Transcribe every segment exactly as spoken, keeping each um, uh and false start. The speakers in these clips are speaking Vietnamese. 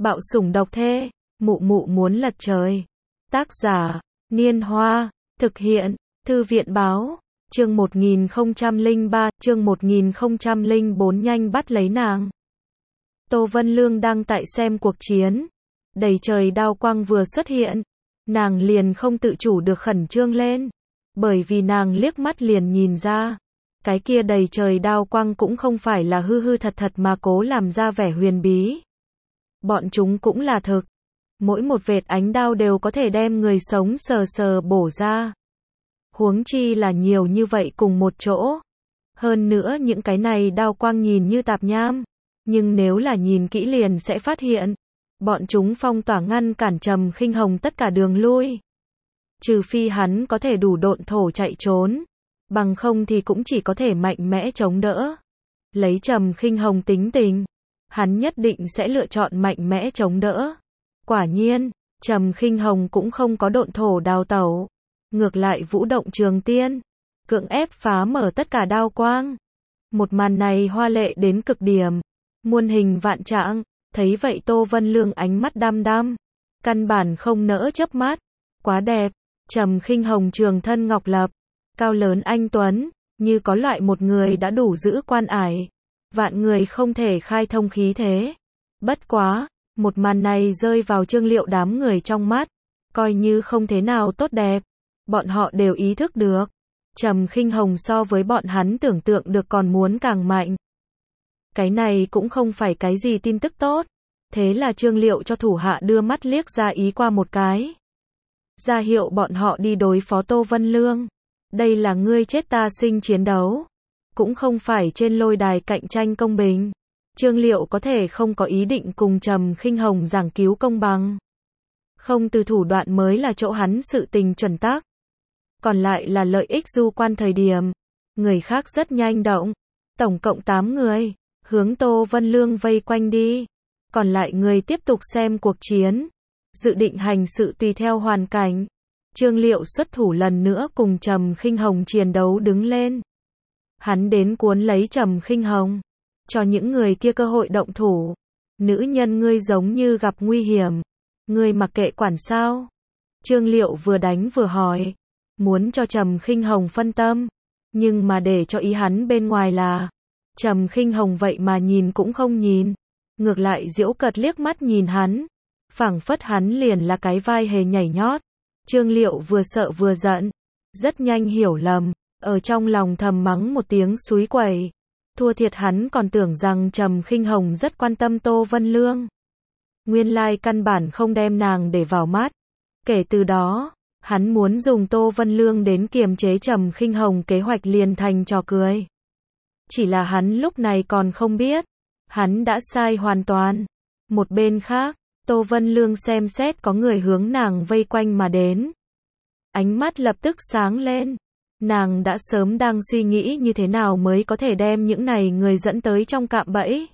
Bạo sủng độc thê, mụ mụ muốn lật trời. Tác giả, Niên Hoa, thực hiện, Thư viện báo, chương một nghìn không trăm lẻ ba, chương một nghìn không trăm lẻ bốn nhanh bắt lấy nàng. Tô Vân Lương đang tại xem cuộc chiến, đầy trời đao quang vừa xuất hiện, nàng liền không tự chủ được khẩn trương lên, bởi vì nàng liếc mắt liền nhìn ra, cái kia đầy trời đao quang cũng không phải là hư hư thật thật mà cố làm ra vẻ huyền bí. Bọn chúng cũng là thực, mỗi một vệt ánh đao đều có thể đem người sống sờ sờ bổ ra. Huống chi là nhiều như vậy cùng một chỗ. Hơn nữa những cái này đao quang nhìn như tạp nham, nhưng nếu là nhìn kỹ liền sẽ phát hiện, bọn chúng phong tỏa ngăn cản Trầm Khinh Hồng tất cả đường lui. Trừ phi hắn có thể đủ độn thổ chạy trốn, bằng không thì cũng chỉ có thể mạnh mẽ chống đỡ. Lấy Trầm Khinh Hồng tính tình, hắn nhất định sẽ lựa chọn mạnh mẽ chống đỡ. Quả nhiên, Trầm Khinh Hồng cũng không có độn thổ đào tẩu, ngược lại vũ động trường tiên, cưỡng ép phá mở tất cả đao quang. Một màn này hoa lệ đến cực điểm, muôn hình vạn trạng, thấy vậy Tô Vân Lương ánh mắt đăm đăm, căn bản không nỡ chớp mắt, quá đẹp. Trầm Khinh Hồng trường thân ngọc lập, cao lớn anh tuấn, như có loại một người đã đủ giữ quan ải, vạn người không thể khai thông khí thế. Bất quá, một màn này rơi vào Trương Liệu đám người trong mắt, coi như không thế nào tốt đẹp. Bọn họ đều ý thức được, Trầm Khinh Hồng so với bọn hắn tưởng tượng được còn muốn càng mạnh. Cái này cũng không phải cái gì tin tức tốt. Thế là Trương Liệu cho thủ hạ đưa mắt liếc ra ý qua một cái, ra hiệu bọn họ đi đối phó Tô Vân Lương. Đây là ngươi chết ta sinh chiến đấu, cũng không phải trên lôi đài cạnh tranh công bình. Trương Liệu có thể không có ý định cùng Trầm Khinh Hồng giảng cứu công bằng. Không từ thủ đoạn mới là chỗ hắn sự tình chuẩn tắc. Còn lại là lợi ích du quan thời điểm. Người khác rất nhanh động. Tổng cộng tám người, hướng Tô Vân Lương vây quanh đi. Còn lại người tiếp tục xem cuộc chiến. Dự định hành sự tùy theo hoàn cảnh. Trương Liệu xuất thủ lần nữa cùng Trầm Khinh Hồng chiến đấu đứng lên. Hắn đến cuốn lấy Trầm Khinh Hồng, cho những người kia cơ hội động thủ. Nữ nhân ngươi giống như gặp nguy hiểm, ngươi mặc kệ quản sao? Trương Liệu vừa đánh vừa hỏi, muốn cho Trầm Khinh Hồng phân tâm, nhưng mà để cho ý hắn bên ngoài là, Trầm Khinh Hồng vậy mà nhìn cũng không nhìn, ngược lại giễu cợt liếc mắt nhìn hắn, phảng phất hắn liền là cái vai hề nhảy nhót. Trương Liệu vừa sợ vừa giận, rất nhanh hiểu lầm, ở trong lòng thầm mắng một tiếng xúi quẩy. Thua thiệt hắn còn tưởng rằng Trầm Khinh Hồng rất quan tâm Tô Vân Lương. Nguyên lai căn bản không đem nàng để vào mắt. Kể từ đó, hắn muốn dùng Tô Vân Lương đến kiềm chế Trầm Khinh Hồng kế hoạch liền thành trò cười. Chỉ là hắn lúc này còn không biết, hắn đã sai hoàn toàn. Một bên khác, Tô Vân Lương xem xét có người hướng nàng vây quanh mà đến. Ánh mắt lập tức sáng lên. Nàng đã sớm đang suy nghĩ như thế nào mới có thể đem những này người dẫn tới trong cạm bẫy.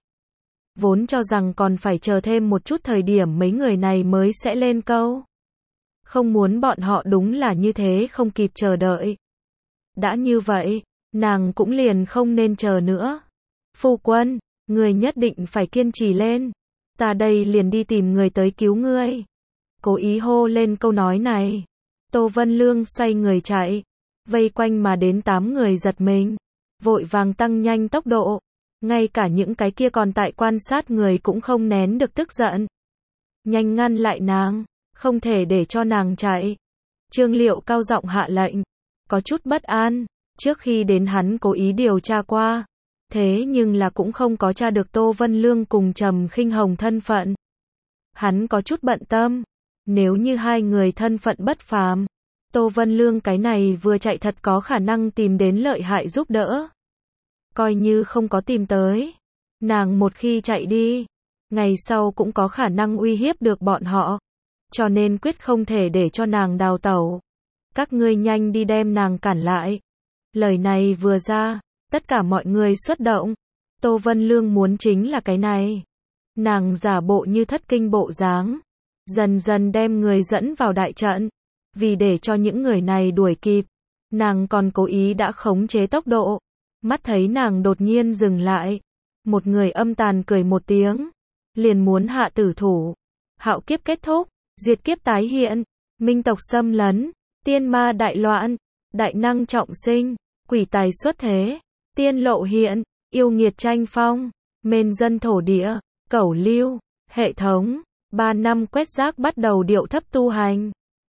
Vốn cho rằng còn phải chờ thêm một chút thời điểm mấy người này mới sẽ lên câu. Không muốn bọn họ đúng là như thế không kịp chờ đợi. Đã như vậy, nàng cũng liền không nên chờ nữa. Phu quân, người nhất định phải kiên trì lên. Ta đây liền đi tìm người tới cứu ngươi. Cố ý hô lên câu nói này. Tô Vân Lương xoay người chạy. Vây quanh mà đến tám người giật mình, vội vàng tăng nhanh tốc độ, ngay cả những cái kia còn tại quan sát người cũng không nén được tức giận. Nhanh ngăn lại nàng, không thể để cho nàng chạy. Trương Liệu cao giọng hạ lệnh, có chút bất an, trước khi đến hắn cố ý điều tra qua, thế nhưng là cũng không có tra được Tô Vân Lương cùng Trầm Khinh Hồng thân phận. Hắn có chút bận tâm, nếu như hai người thân phận bất phàm, Tô Vân Lương cái này vừa chạy thật có khả năng tìm đến lợi hại giúp đỡ. Coi như không có tìm tới, nàng một khi chạy đi, ngày sau cũng có khả năng uy hiếp được bọn họ. Cho nên quyết không thể để cho nàng đào tẩu. Các ngươi nhanh đi đem nàng cản lại. Lời này vừa ra, tất cả mọi người xuất động. Tô Vân Lương muốn chính là cái này. Nàng giả bộ như thất kinh bộ dáng, dần dần đem người dẫn vào đại trận. Vì để cho những người này đuổi kịp, nàng còn cố ý đã khống chế tốc độ. Mắt thấy nàng đột nhiên dừng lại, một người âm tàn cười một tiếng, liền muốn hạ tử thủ. Hạo kiếp kết thúc, diệt kiếp tái hiện, minh tộc xâm lấn, tiên ma đại loạn, đại năng trọng sinh, quỷ tài xuất thế, tiên lộ hiện, yêu nghiệt tranh phong, mền dân thổ địa, cẩu lưu, hệ thống, ba năm quét rác bắt đầu điệu thấp tu hành.